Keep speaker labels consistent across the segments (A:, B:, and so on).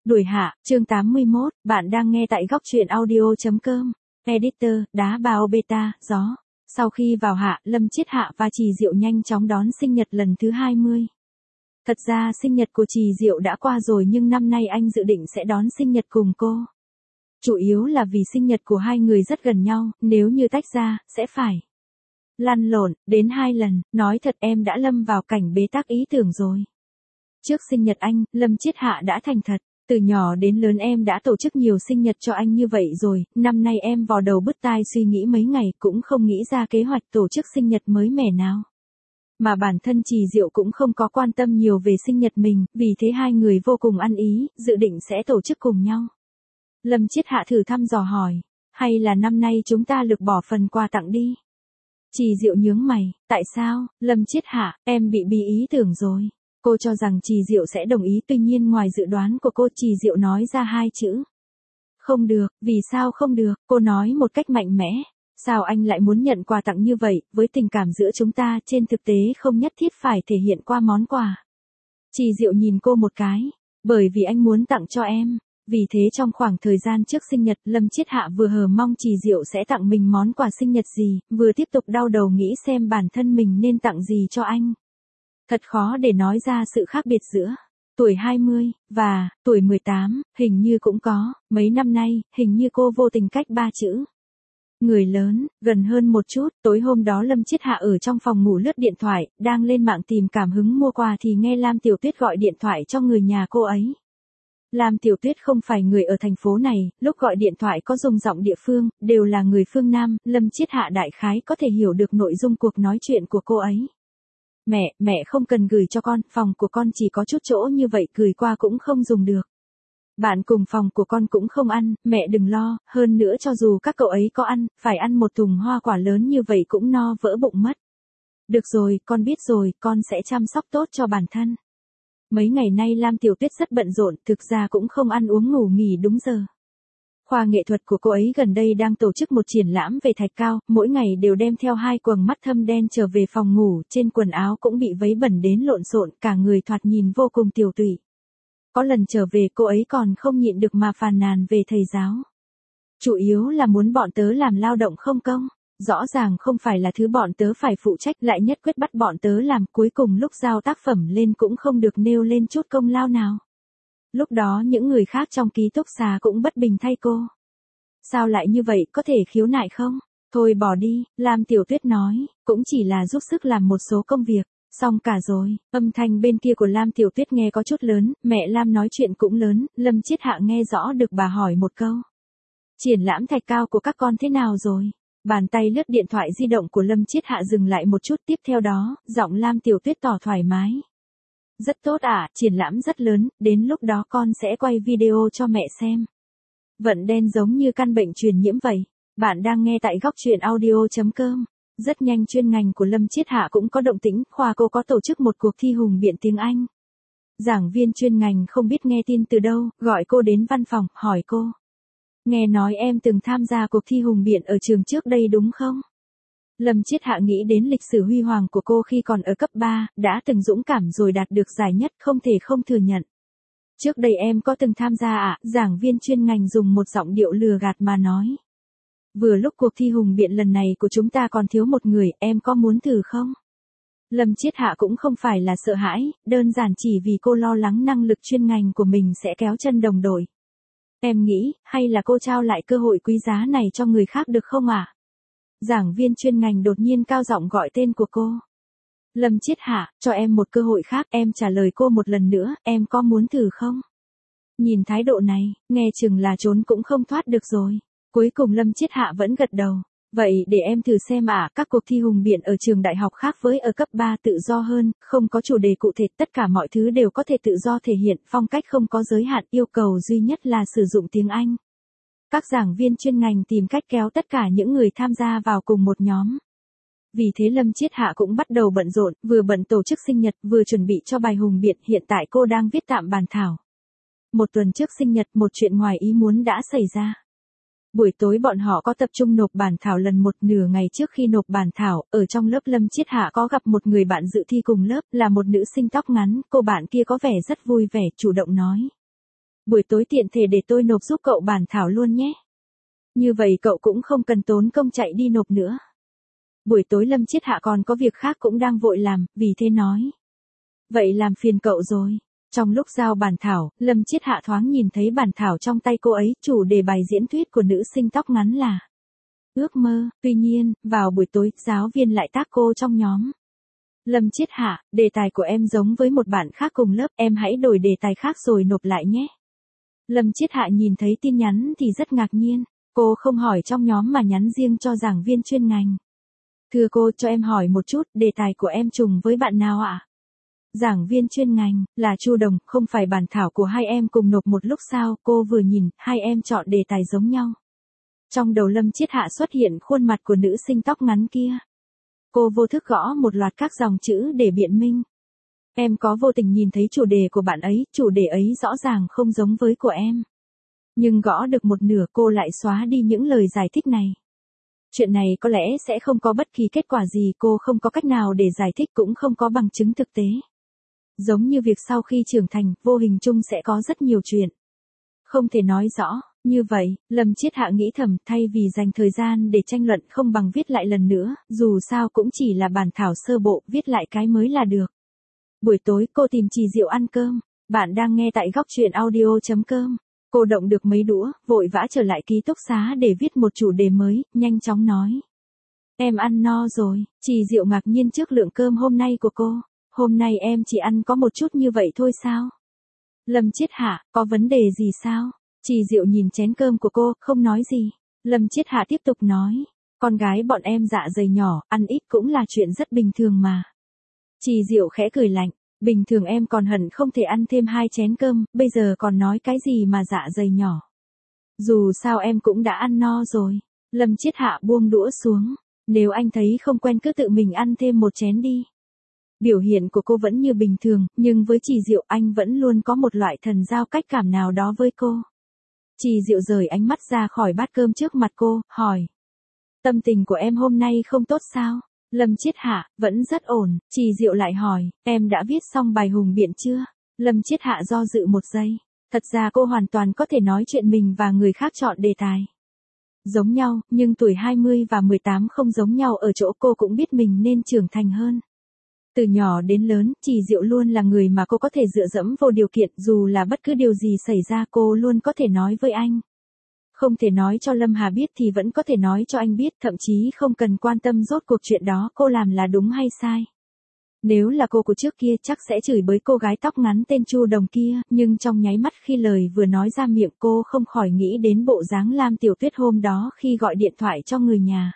A: Đuổi hạ, chương 81, bạn đang nghe tại góc truyện audio.com. Editor, đá bào beta, gió. Sau khi vào hạ, Lâm Chiết Hạ và Trì Diệu nhanh chóng đón sinh nhật lần thứ 20. Thật ra sinh nhật của Trì Diệu đã qua rồi nhưng năm nay anh dự định sẽ đón sinh nhật cùng cô. Chủ yếu là vì sinh nhật của hai người rất gần nhau, nếu như tách ra, sẽ phải lăn lộn, đến 2 lần, nói thật em đã lâm vào cảnh bế tắc ý tưởng rồi. Trước sinh nhật anh, Lâm Chiết Hạ đã thành thật. Từ nhỏ đến lớn em đã tổ chức nhiều sinh nhật cho anh như vậy rồi, năm nay em vò đầu bứt tai suy nghĩ mấy ngày cũng không nghĩ ra kế hoạch tổ chức sinh nhật mới mẻ nào. Mà bản thân Trì Diệu cũng không có quan tâm nhiều về sinh nhật mình, vì thế hai người vô cùng ăn ý, dự định sẽ tổ chức cùng nhau. Lâm Chiết Hạ thử thăm dò hỏi, hay là năm nay chúng ta lược bỏ phần quà tặng đi? Trì Diệu nhướng mày, tại sao? Lâm Chiết Hạ, em bị bí ý tưởng rồi. Cô cho rằng Trì Diệu sẽ đồng ý, tuy nhiên ngoài dự đoán của cô, Trì Diệu nói ra 2 chữ. Không được, vì sao không được? Cô nói một cách mạnh mẽ. Sao anh lại muốn nhận quà tặng như vậy, với tình cảm giữa chúng ta trên thực tế không nhất thiết phải thể hiện qua món quà. Trì Diệu nhìn cô một cái, bởi vì anh muốn tặng cho em. Vì thế trong khoảng thời gian trước sinh nhật, Lâm Chiết Hạ vừa hờ mong Trì Diệu sẽ tặng mình món quà sinh nhật gì, vừa tiếp tục đau đầu nghĩ xem bản thân mình nên tặng gì cho anh. Thật khó để nói ra sự khác biệt giữa tuổi 20 và tuổi 18, hình như cũng có, mấy năm nay, hình như cô vô tình cách 3 chữ. Người lớn, gần hơn một chút, tối hôm đó Lâm Chiết Hạ ở trong phòng ngủ lướt điện thoại, đang lên mạng tìm cảm hứng mua quà thì nghe Lam Tiểu Tuyết gọi điện thoại cho người nhà cô ấy. Lam Tiểu Tuyết không phải người ở thành phố này, lúc gọi điện thoại có dùng giọng địa phương, đều là người phương Nam, Lâm Chiết Hạ đại khái có thể hiểu được nội dung cuộc nói chuyện của cô ấy. Mẹ không cần gửi cho con, phòng của con chỉ có chút chỗ như vậy, gửi qua cũng không dùng được. Bạn cùng phòng của con cũng không ăn, mẹ đừng lo, hơn nữa cho dù các cậu ấy có ăn, phải ăn một thùng hoa quả lớn như vậy cũng no vỡ bụng mất. Được rồi, con biết rồi, con sẽ chăm sóc tốt cho bản thân. Mấy ngày nay Lam Tiểu Tuyết rất bận rộn, thực ra cũng không ăn uống ngủ nghỉ đúng giờ. Khoa nghệ thuật của cô ấy gần đây đang tổ chức một triển lãm về thạch cao, mỗi ngày đều đem theo 2 quầng mắt thâm đen trở về phòng ngủ, trên quần áo cũng bị vấy bẩn đến lộn xộn, cả người thoạt nhìn vô cùng tiều tụy. Có lần trở về cô ấy còn không nhịn được mà phàn nàn về thầy giáo. Chủ yếu là muốn bọn tớ làm lao động không công, rõ ràng không phải là thứ bọn tớ phải phụ trách, lại nhất quyết bắt bọn tớ làm, cuối cùng lúc giao tác phẩm lên cũng không được nêu lên chút công lao nào. Lúc đó những người khác trong ký túc xá cũng bất bình thay cô. Sao lại như vậy, có thể khiếu nại không? Thôi bỏ đi, Lam Tiểu Tuyết nói, cũng chỉ là giúp sức làm một số công việc, xong cả rồi. Âm thanh bên kia của Lam Tiểu Tuyết nghe có chút lớn, mẹ Lam nói chuyện cũng lớn, Lâm Chiết Hạ nghe rõ được, bà hỏi một câu. Triển lãm thạch cao của các con thế nào rồi? Bàn tay lướt điện thoại di động của Lâm Chiết Hạ dừng lại một chút, tiếp theo đó, giọng Lam Tiểu Tuyết tỏ thoải mái. Rất tốt ạ, triển lãm rất lớn, đến lúc đó con sẽ quay video cho mẹ xem. Vận đen giống như căn bệnh truyền nhiễm vậy. Bạn đang nghe tại góc truyện audio.com. Rất nhanh chuyên ngành của Lâm Chiết Hạ cũng có động tĩnh, khoa cô có tổ chức một cuộc thi hùng biện tiếng Anh. Giảng viên chuyên ngành không biết nghe tin từ đâu, gọi cô đến văn phòng, hỏi cô. Nghe nói em từng tham gia cuộc thi hùng biện ở trường trước đây đúng không? Lâm Chiết Hạ nghĩ đến lịch sử huy hoàng của cô khi còn ở cấp 3, đã từng dũng cảm rồi đạt được giải nhất, không thể không thừa nhận. Trước đây em có từng tham gia ạ, giảng viên chuyên ngành dùng một giọng điệu lừa gạt mà nói. Vừa lúc cuộc thi hùng biện lần này của chúng ta còn thiếu một người, em có muốn thử không? Lâm Chiết Hạ cũng không phải là sợ hãi, đơn giản chỉ vì cô lo lắng năng lực chuyên ngành của mình sẽ kéo chân đồng đội. Em nghĩ, hay là cô trao lại cơ hội quý giá này cho người khác được không ạ? Giảng viên chuyên ngành đột nhiên cao giọng gọi tên của cô. Lâm Chiết Hạ, cho em một cơ hội khác, em trả lời cô một lần nữa, em có muốn thử không? Nhìn thái độ này, nghe chừng là trốn cũng không thoát được rồi. Cuối cùng Lâm Chiết Hạ vẫn gật đầu. Vậy để em thử xem ạ, các cuộc thi hùng biện ở trường đại học khác với ở cấp 3 tự do hơn, không có chủ đề cụ thể, tất cả mọi thứ đều có thể tự do thể hiện, phong cách không có giới hạn, yêu cầu duy nhất là sử dụng tiếng Anh. Các giảng viên chuyên ngành tìm cách kéo tất cả những người tham gia vào cùng một nhóm. Vì thế Lâm Chiết Hạ cũng bắt đầu bận rộn, vừa bận tổ chức sinh nhật, vừa chuẩn bị cho bài hùng biện, hiện tại cô đang viết tạm bản thảo. Một tuần trước sinh nhật, một chuyện ngoài ý muốn đã xảy ra. Buổi tối bọn họ có tập trung nộp bản thảo lần một, nửa ngày trước khi nộp bản thảo, ở trong lớp Lâm Chiết Hạ có gặp một người bạn dự thi cùng lớp, là một nữ sinh tóc ngắn, cô bạn kia có vẻ rất vui vẻ, chủ động nói. Buổi tối tiện thể để tôi nộp giúp cậu bản thảo luôn nhé. Như vậy cậu cũng không cần tốn công chạy đi nộp nữa. Buổi tối Lâm Chiết Hạ còn có việc khác cũng đang vội làm, vì thế nói. Vậy làm phiền cậu rồi. Trong lúc giao bản thảo, Lâm Chiết Hạ thoáng nhìn thấy bản thảo trong tay cô ấy, chủ đề bài diễn thuyết của nữ sinh tóc ngắn là ước mơ. Tuy nhiên, vào buổi tối, giáo viên lại tag cô trong nhóm. Lâm Chiết Hạ, đề tài của em giống với một bạn khác cùng lớp, em hãy đổi đề tài khác rồi nộp lại nhé. Lâm Chiết Hạ nhìn thấy tin nhắn thì rất ngạc nhiên, cô không hỏi trong nhóm mà nhắn riêng cho giảng viên chuyên ngành. Thưa cô, cho em hỏi một chút, đề tài của em trùng với bạn nào ạ? Giảng viên chuyên ngành, là Chu Đồng, không phải bản thảo của hai em cùng nộp một lúc sao? Cô vừa nhìn, hai em chọn đề tài giống nhau. Trong đầu Lâm Chiết Hạ xuất hiện khuôn mặt của nữ sinh tóc ngắn kia. Cô vô thức gõ một loạt các dòng chữ để biện minh. Em có vô tình nhìn thấy chủ đề của bạn ấy, chủ đề ấy rõ ràng không giống với của em. Nhưng gõ được một nửa cô lại xóa đi những lời giải thích này. Chuyện này có lẽ sẽ không có bất kỳ kết quả gì, cô không có cách nào để giải thích cũng không có bằng chứng thực tế. Giống như việc sau khi trưởng thành, vô hình chung sẽ có rất nhiều chuyện. Không thể nói rõ, như vậy, Lâm Chiết Hạ nghĩ thầm, thay vì dành thời gian để tranh luận không bằng viết lại lần nữa, dù sao cũng chỉ là bản thảo sơ bộ, viết lại cái mới là được. Buổi tối cô tìm Trì Diệu ăn cơm, bạn đang nghe tại góc truyện audio.com. Cô động được mấy đũa, vội vã trở lại ký túc xá để viết một chủ đề mới, nhanh chóng nói. Em ăn no rồi. Trì Diệu ngạc nhiên trước lượng cơm hôm nay của cô. Hôm nay em chỉ ăn có một chút như vậy thôi sao? Lâm Chiết Hạ, có vấn đề gì sao? Trì Diệu nhìn chén cơm của cô, không nói gì. Lâm Chiết Hạ tiếp tục nói. Con gái bọn em dạ dày nhỏ, ăn ít cũng là chuyện rất bình thường mà. Trì Diệu khẽ cười lạnh. Bình thường em còn hận không thể ăn thêm 2 chén cơm, bây giờ còn nói cái gì mà dạ dày nhỏ. Dù sao em cũng đã ăn no rồi. Lâm Chiết Hạ buông đũa xuống. Nếu anh thấy không quen cứ tự mình ăn thêm một chén đi. Biểu hiện của cô vẫn như bình thường, nhưng với Trì Diệu anh vẫn luôn có một loại thần giao cách cảm nào đó với cô. Trì Diệu rời ánh mắt ra khỏi bát cơm trước mặt cô, hỏi. Tâm tình của em hôm nay không tốt sao? Lâm Chiết Hạ, vẫn rất ổn. Trì Diệu lại hỏi, em đã viết xong bài hùng biện chưa? Lâm Chiết Hạ do dự một giây. Thật ra cô hoàn toàn có thể nói chuyện mình và người khác chọn đề tài. Giống nhau, nhưng tuổi 20 và 18 không giống nhau ở chỗ cô cũng biết mình nên trưởng thành hơn. Từ nhỏ đến lớn, Trì Diệu luôn là người mà cô có thể dựa dẫm vô điều kiện, dù là bất cứ điều gì xảy ra cô luôn có thể nói với anh. Không thể nói cho Lâm Hà biết thì vẫn có thể nói cho anh biết, thậm chí không cần quan tâm rốt cuộc chuyện đó cô làm là đúng hay sai. Nếu là cô của trước kia chắc sẽ chửi bới cô gái tóc ngắn tên Chu Đồng kia, nhưng trong nháy mắt khi lời vừa nói ra miệng cô không khỏi nghĩ đến bộ dáng Lam Tiểu Tuyết hôm đó khi gọi điện thoại cho người nhà.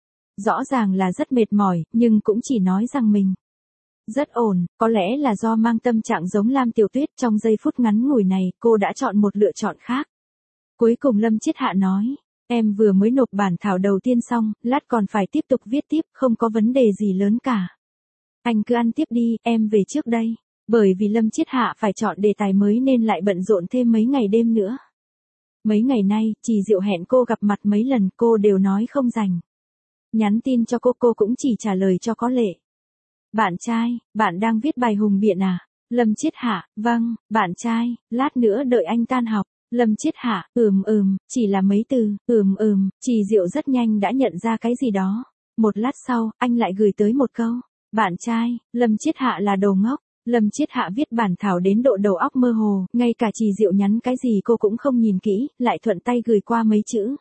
A: Rõ ràng là rất mệt mỏi, nhưng cũng chỉ nói rằng mình rất ổn, có lẽ là do mang tâm trạng giống Lam Tiểu Tuyết, trong giây phút ngắn ngủi này cô đã chọn một lựa chọn khác. Cuối cùng Lâm Chiết Hạ nói, em vừa mới nộp bản thảo đầu tiên xong, lát còn phải tiếp tục viết tiếp, không có vấn đề gì lớn cả. Anh cứ ăn tiếp đi, em về trước đây. Bởi vì Lâm Chiết Hạ phải chọn đề tài mới nên lại bận rộn thêm mấy ngày đêm nữa. Mấy ngày nay, Trì Diệu hẹn cô gặp mặt mấy lần, cô đều nói không rảnh. Nhắn tin cho cô cũng chỉ trả lời cho có lệ. Bạn trai, bạn đang viết bài hùng biện à? Lâm Chiết Hạ, vâng, bạn trai, lát nữa đợi anh tan học. Lâm Chiết Hạ, chỉ là mấy từ, Trì Diệu rất nhanh đã nhận ra cái gì đó. Một lát sau, anh lại gửi tới một câu. Bạn trai, Lâm Chiết Hạ là đồ ngốc. Lâm Chiết Hạ viết bản thảo đến độ đầu óc mơ hồ, ngay cả Trì Diệu nhắn cái gì cô cũng không nhìn kỹ, lại thuận tay gửi qua mấy chữ.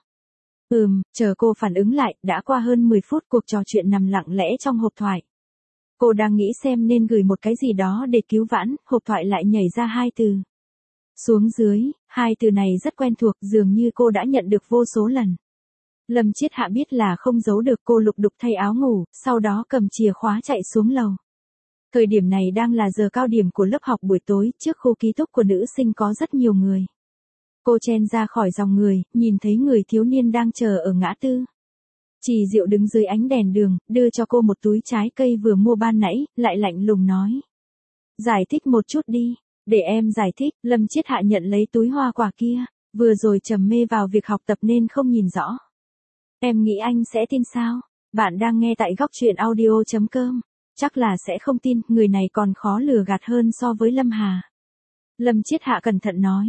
A: Chờ cô phản ứng lại, đã qua hơn 10 phút cuộc trò chuyện nằm lặng lẽ trong hộp thoại. Cô đang nghĩ xem nên gửi một cái gì đó để cứu vãn, hộp thoại lại nhảy ra 2 từ. Xuống dưới, 2 từ này rất quen thuộc, dường như cô đã nhận được vô số lần. Lâm Chiết Hạ biết là không giấu được, cô lục đục thay áo ngủ, sau đó cầm chìa khóa chạy xuống lầu. Thời điểm này đang là giờ cao điểm của lớp học buổi tối, trước khu ký túc của nữ sinh có rất nhiều người. Cô chen ra khỏi dòng người, nhìn thấy người thiếu niên đang chờ ở ngã tư. Trì Diệu đứng dưới ánh đèn đường, đưa cho cô một túi trái cây vừa mua ban nãy, lại lạnh lùng nói. Giải thích một chút đi. Để em giải thích. Lâm Chiết Hạ nhận lấy túi hoa quả kia. Vừa rồi trầm mê vào việc học tập nên không nhìn rõ. Em nghĩ anh sẽ tin sao? Bạn đang nghe tại góc truyện audio.com. Chắc là sẽ không tin, người này còn khó lừa gạt hơn so với Lâm Hà. Lâm Chiết Hạ cẩn thận nói.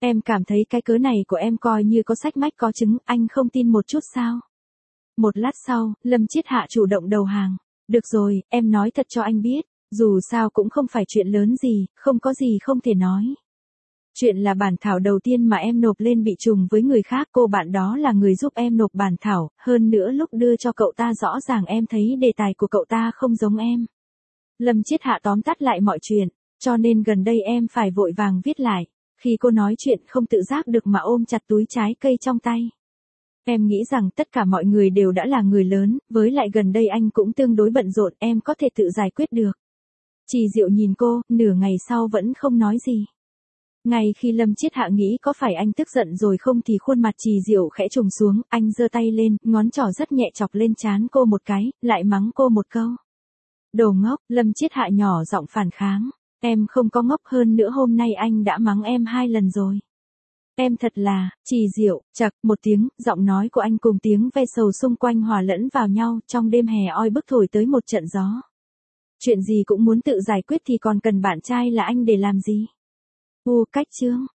A: Em cảm thấy cái cớ này của em coi như có sách mách có chứng, anh không tin một chút sao? Một lát sau, Lâm Chiết Hạ chủ động đầu hàng. Được rồi, em nói thật cho anh biết, dù sao cũng không phải chuyện lớn gì, không có gì không thể nói. Chuyện là bản thảo đầu tiên mà em nộp lên bị trùng với người khác, cô bạn đó là người giúp em nộp bản thảo, hơn nữa lúc đưa cho cậu ta rõ ràng em thấy đề tài của cậu ta không giống em. Lâm Chiết Hạ tóm tắt lại mọi chuyện, cho nên gần đây em phải vội vàng viết lại. Khi cô nói chuyện không tự giác được mà ôm chặt túi trái cây trong tay. Em nghĩ rằng tất cả mọi người đều đã là người lớn, với lại gần đây anh cũng tương đối bận rộn, em có thể tự giải quyết được. Trì Diệu nhìn cô, nửa ngày sau vẫn không nói gì. Ngay khi Lâm Chiết Hạ nghĩ có phải anh tức giận rồi không thì khuôn mặt Trì Diệu khẽ trùng xuống, anh giơ tay lên, ngón trỏ rất nhẹ chọc lên trán cô một cái, lại mắng cô một câu. Đồ ngốc, Lâm Chiết Hạ nhỏ giọng phản kháng. Em không có ngốc, hơn nữa hôm nay anh đã mắng em 2 lần rồi. Em thật là, Trì Diệu, chậc, một tiếng, giọng nói của anh cùng tiếng ve sầu xung quanh hòa lẫn vào nhau, trong đêm hè oi bức thổi tới một trận gió. Chuyện gì cũng muốn tự giải quyết thì còn cần bạn trai là anh để làm gì? Cách chương.